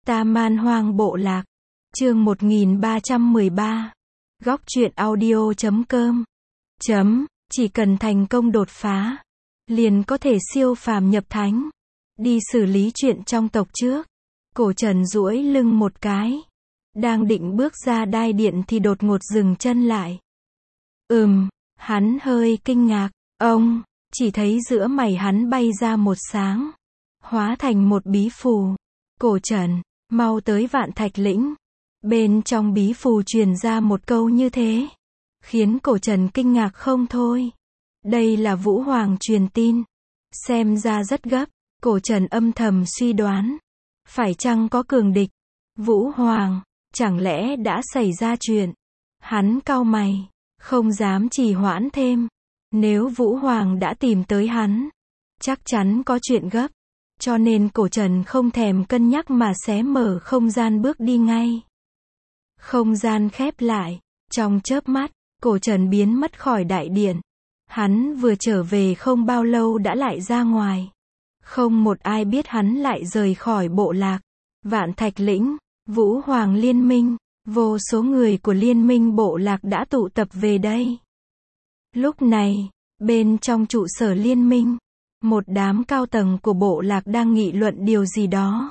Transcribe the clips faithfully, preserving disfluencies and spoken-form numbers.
Ta Man Hoang Bộ Lạc. Chương một nghìn ba trăm mười ba. Góc truyện audio chấm com. Chấm, chỉ cần thành công đột phá, liền có thể siêu phàm nhập thánh. Đi xử lý chuyện trong tộc trước. Cổ Trần duỗi lưng một cái. Đang định bước ra đai điện thì đột ngột dừng chân lại. Ừm, hắn hơi kinh ngạc. Ông, chỉ thấy giữa mày hắn bay ra một sáng. Hóa thành một bí phù. Cổ Trần, mau tới Vạn Thạch Lĩnh. Bên trong bí phù truyền ra một câu như thế. Khiến Cổ Trần kinh ngạc không thôi. Đây là Vũ Hoàng truyền tin. Xem ra rất gấp. Cổ Trần âm thầm suy đoán. Phải chăng có cường địch? Vũ Hoàng, chẳng lẽ đã xảy ra chuyện? Hắn cau mày, không dám trì hoãn thêm. Nếu Vũ Hoàng đã tìm tới hắn, chắc chắn có chuyện gấp. Cho nên Cổ Trần không thèm cân nhắc mà xé mở không gian bước đi ngay. Không gian khép lại. Trong chớp mắt, Cổ Trần biến mất khỏi đại điện. Hắn vừa trở về không bao lâu đã lại ra ngoài. Không một ai biết hắn lại rời khỏi bộ lạc. Vạn Thạch Lĩnh, Vũ Hoàng liên minh, vô số người của liên minh bộ lạc đã tụ tập về đây. Lúc này, bên trong trụ sở liên minh, một đám cao tầng của bộ lạc đang nghị luận điều gì đó.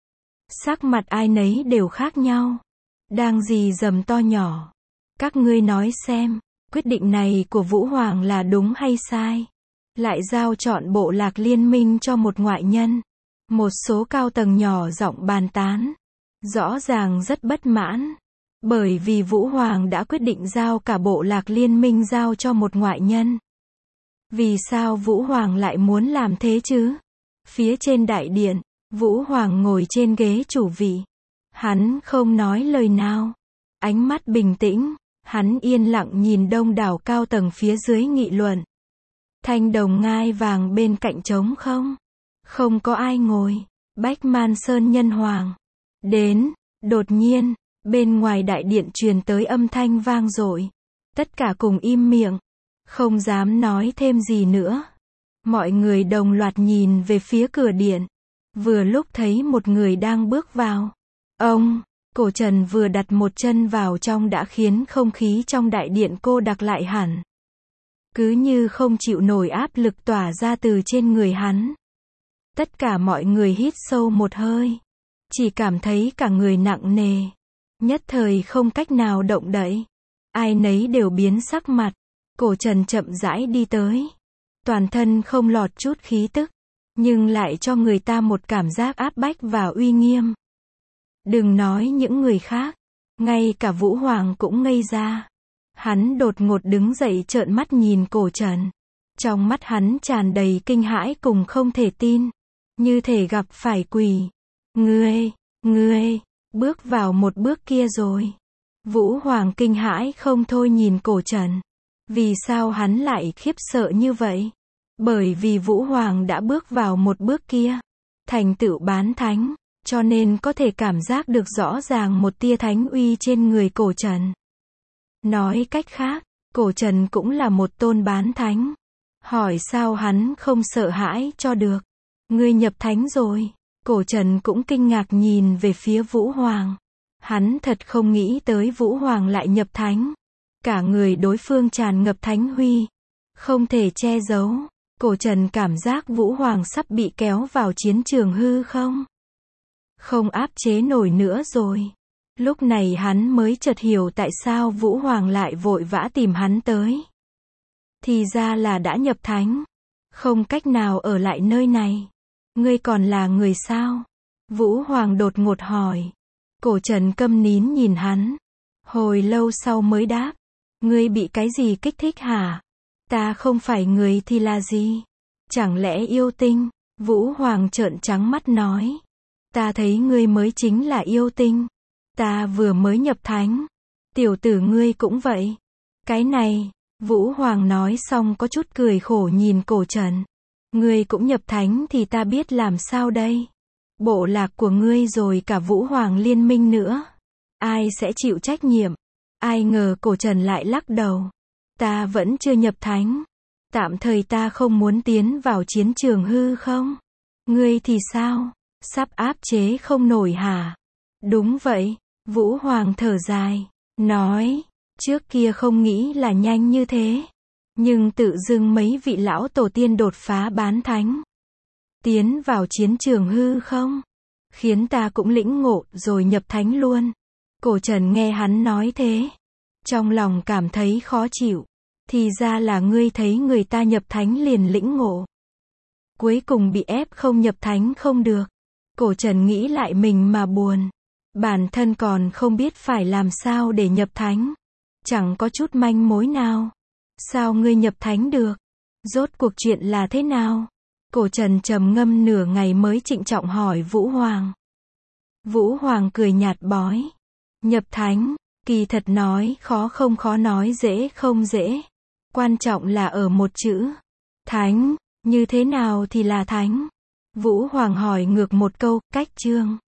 Sắc mặt ai nấy đều khác nhau. Đang rì rầm to nhỏ. Các ngươi nói xem, quyết định này của Vũ Hoàng là đúng hay sai? Lại giao chọn bộ lạc liên minh cho một ngoại nhân. Một số cao tầng nhỏ giọng bàn tán. Rõ ràng rất bất mãn. Bởi vì Vũ Hoàng đã quyết định giao cả bộ lạc liên minh giao cho một ngoại nhân. Vì sao Vũ Hoàng lại muốn làm thế chứ? Phía trên đại điện, Vũ Hoàng ngồi trên ghế chủ vị. Hắn không nói lời nào. Ánh mắt bình tĩnh, hắn yên lặng nhìn đông đảo cao tầng phía dưới nghị luận. Thanh đồng ngai vàng bên cạnh trống không? Không có ai ngồi. Bách Man Sơn Nhân Hoàng đến. Đột nhiên, bên ngoài đại điện truyền tới âm thanh vang dội. Tất cả cùng im miệng, không dám nói thêm gì nữa. Mọi người đồng loạt nhìn về phía cửa điện. Vừa lúc thấy một người đang bước vào. Ông, Cổ Trần vừa đặt một chân vào trong đã khiến không khí trong đại điện cô đặc lại hẳn. Cứ như không chịu nổi áp lực tỏa ra từ trên người hắn. Tất cả mọi người hít sâu một hơi. Chỉ cảm thấy cả người nặng nề. Nhất thời không cách nào động đậy. Ai nấy đều biến sắc mặt. Cổ Trần chậm rãi đi tới. Toàn thân không lọt chút khí tức. Nhưng lại cho người ta một cảm giác áp bách và uy nghiêm. Đừng nói những người khác. Ngay cả Vũ Hoàng cũng ngây ra. Hắn đột ngột đứng dậy trợn mắt nhìn Cổ Trần. Trong mắt hắn tràn đầy kinh hãi cùng không thể tin. Như thể gặp phải quỷ. Ngươi, ngươi, bước vào một bước kia rồi. Vũ Hoàng kinh hãi không thôi nhìn Cổ Trần. Vì sao hắn lại khiếp sợ như vậy? Bởi vì Vũ Hoàng đã bước vào một bước kia. Thành tựu bán thánh. Cho nên có thể cảm giác được rõ ràng một tia thánh uy trên người Cổ Trần. Nói cách khác, Cổ Trần cũng là một tôn bán thánh. Hỏi sao hắn không sợ hãi cho được. Ngươi nhập thánh rồi. Cổ Trần cũng kinh ngạc nhìn về phía Vũ Hoàng. Hắn thật không nghĩ tới Vũ Hoàng lại nhập thánh. Cả người đối phương tràn ngập thánh huy. Không thể che giấu. Cổ Trần cảm giác Vũ Hoàng sắp bị kéo vào chiến trường hư không? Không áp chế nổi nữa rồi. Lúc này hắn mới chợt hiểu tại sao Vũ Hoàng lại vội vã tìm hắn tới. Thì ra là đã nhập thánh. Không cách nào ở lại nơi này. Ngươi còn là người sao? Vũ Hoàng đột ngột hỏi. Cổ Trần câm nín nhìn hắn. Hồi lâu sau mới đáp. Ngươi bị cái gì kích thích hả? Ta không phải người thì là gì? Chẳng lẽ yêu tinh? Vũ Hoàng trợn trắng mắt nói. Ta thấy ngươi mới chính là yêu tinh. Ta vừa mới nhập thánh. Tiểu tử ngươi cũng vậy. Cái này, Vũ Hoàng nói xong có chút cười khổ nhìn Cổ Trần. Ngươi cũng nhập thánh thì ta biết làm sao đây? Bộ lạc của ngươi rồi cả Vũ Hoàng liên minh nữa. Ai sẽ chịu trách nhiệm? Ai ngờ Cổ Trần lại lắc đầu. Ta vẫn chưa nhập thánh. Tạm thời ta không muốn tiến vào chiến trường hư không? Ngươi thì sao? Sắp áp chế không nổi hả? Đúng vậy, Vũ Hoàng thở dài, nói, trước kia không nghĩ là nhanh như thế. Nhưng tự dưng mấy vị lão tổ tiên đột phá bán thánh. Tiến vào chiến trường hư không? Khiến ta cũng lĩnh ngộ rồi nhập thánh luôn. Cổ Trần nghe hắn nói thế. Trong lòng cảm thấy khó chịu. Thì ra là ngươi thấy người ta nhập thánh liền lĩnh ngộ. Cuối cùng bị ép không nhập thánh không được. Cổ Trần nghĩ lại mình mà buồn. Bản thân còn không biết phải làm sao để nhập thánh. Chẳng có chút manh mối nào. Sao ngươi nhập thánh được? Rốt cuộc chuyện là thế nào? Cổ Trần trầm ngâm nửa ngày mới trịnh trọng hỏi Vũ Hoàng. Vũ Hoàng cười nhạt bói. Nhập thánh, kỳ thật nói khó không khó nói dễ không dễ. Quan trọng là ở một chữ. Thánh, như thế nào thì là thánh? Vũ Hoàng hỏi ngược một câu, cách chương.